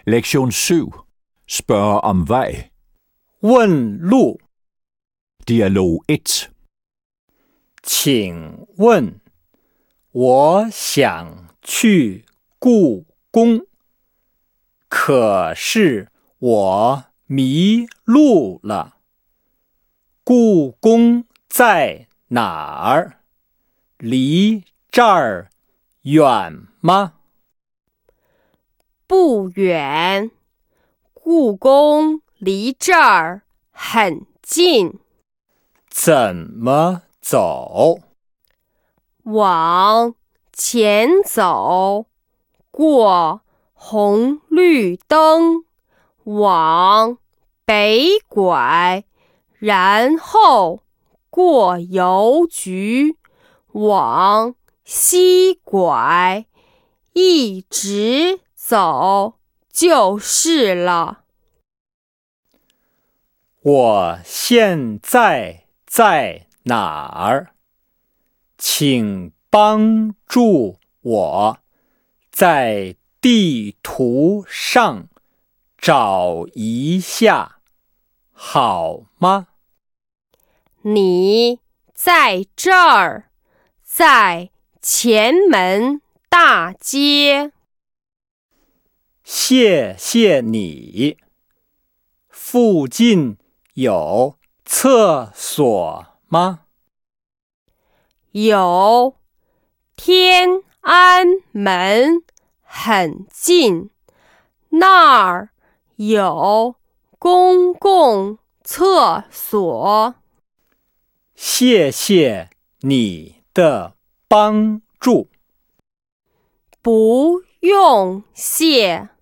Lektion 7. Spørge om vej. 问路， Dialog 1. 请问，我想去故宫，可是我迷路了。故宫在哪儿？离这儿远吗？ 不远，故宫离这儿很近。 怎么走？ 往前走，过红绿灯，往北拐，然后过邮局，往西拐，一直走就是了。 我现在在哪儿？请帮助我在地图上找一下，好吗？ 你在这儿，在前门大街。 谢谢你。附近有厕所吗？ 有，天安门很近，那儿有公共厕所。 谢谢你的帮助。 不用谢。